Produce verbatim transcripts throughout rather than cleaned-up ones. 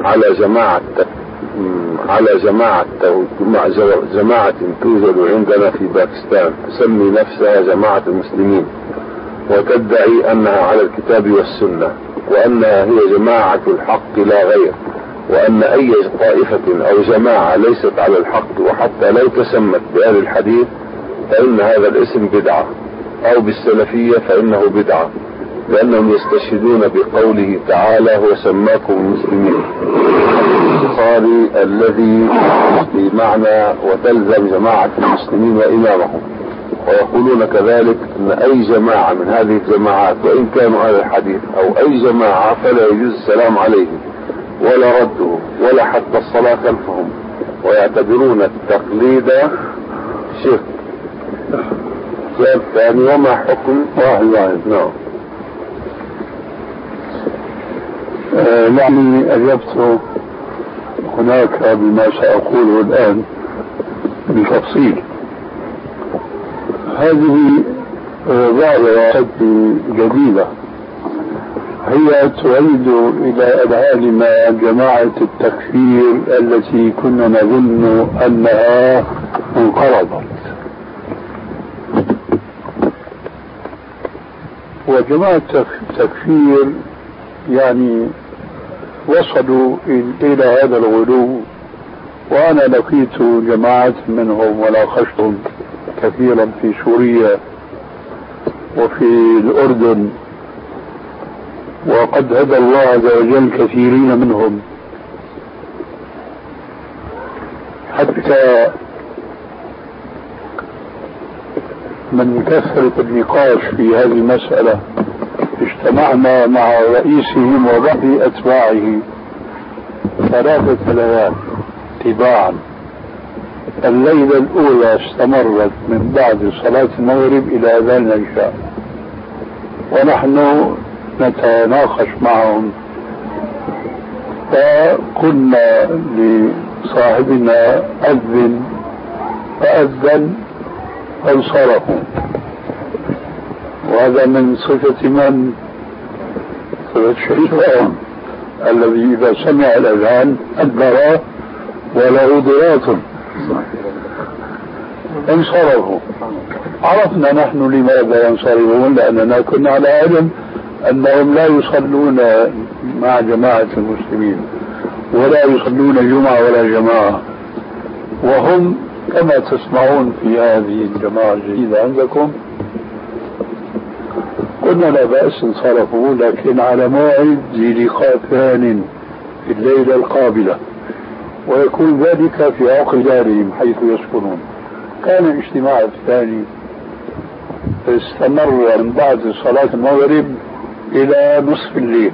على جماعة على جماعة جماعة توجد عندنا في باكستان تسمي نفسها جماعة المسلمين، وتدعي أنها على الكتاب والسنة، وأنها هي جماعة الحق لا غير، وأن أي طائفة أو جماعة ليست على الحق وحتى لو تسمت بأهل الحديث فإن هذا الاسم بدعة، أو بالسلفية فإنه بدعة، لأنهم يستشهدون بقوله تعالى هو سماكم المسلمين البخاري الذي بمعنى وتلزم جماعة المسلمين وإمامهم، ويقولون كذلك أن أي جماعة من هذه الجماعات وإن كانوا أهل الحديث أو أي جماعة فلا يجوز السلام عليهم ولا رده ولا حتى الصلاة خلفهم، ويعتبرون التقليد شرك. يعني وما حكم واحد واحد؟ نعم. يعني أجبت هناك بما سأقوله الآن بالتفصيل. هذه ظاهرة جديدة هي تعيد إلى أذهاننا جماعة التكفير التي كنا نظن أنها انقرضت. وجماعة التكفير يعني وصلوا إلى هذا الغلو، وأنا لقيت جماعات منهم وناقشتهم كثيرا في سوريا وفي الأردن، وقد هدى الله عز وجل كثيرين منهم، حتى من كثرة النقاش في هذه المسألة اجتمعنا مع رئيسهم وبعض أتباعه ثلاثة ليال تباعا. الليلة الأولى استمرت من بعد صلاة المغرب إلى أذان العشاء، ونحن نتناقش معهم، فقلنا لصاحبنا أذن فأذن فانصرفوا. وهذا من صفة من؟ صفة الشيطان الذي إذا سمع الأذان أدبر وله ضراط انصرفوا. عرفنا نحن لماذا ينصرفون، لأننا كنا على علم أنهم لا يصلون مع جماعة المسلمين ولا يصلون جمعة ولا جماعة، وهم كما تسمعون في هذه الجماعة الجديدة عندكم. قلنا لا بأس انصرفوا، لكن على موعد للقاء ثان في الليلة القابلة، ويكون ذلك في عقل دارهم حيث يسكنون. كان الاجتماع الثاني استمر من بعد صلاة المغرب إلى نصف الليل،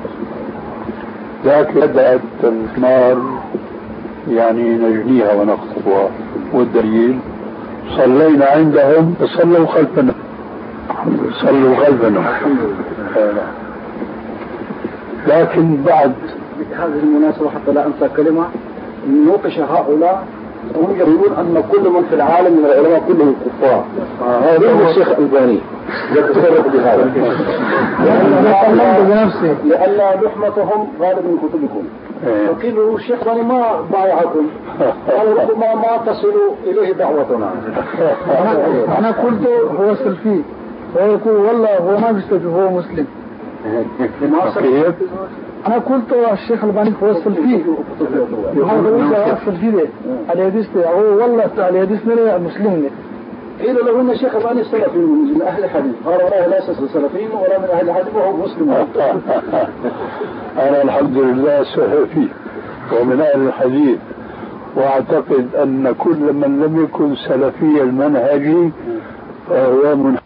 لكن بدأت الثمار يعني نجنيها ونخطفها، والدليل صلينا عندهم صلوا خلفنا صلوا خلفنا لكن بعد هذه المناسبة حتى لا أنسى كلمة، نوقش هؤلاء وهم يقولون أن كل من في العالم من العلماء كلهم كفار. هذا هو الشيخ الألباني يتصرف بهذا لأن لحمتهم غالب من كتبكم. وقيلوا الشيخ الألباني ما بايعكم، قالوا ربما ما تصلوا إليه دعوتنا. أنا قلت هو سلفي، هو يقول والله هو ما بيستجيب، هو مسلم. أنا قلت الشيخ الألباني هو السلفي، هذا السلفي ده الحديث ده هو والله الحديث ده مسلم. قيل له ان الشيخ الألباني سلفي من اهل الحديث، قال والله ليس سلفي ولا من اهل الحديث وهو مسلم. انا الحمد لله سلفي ومن اهل الحديث، واعتقد ان كل من لم يكن سلفي المنهج فهو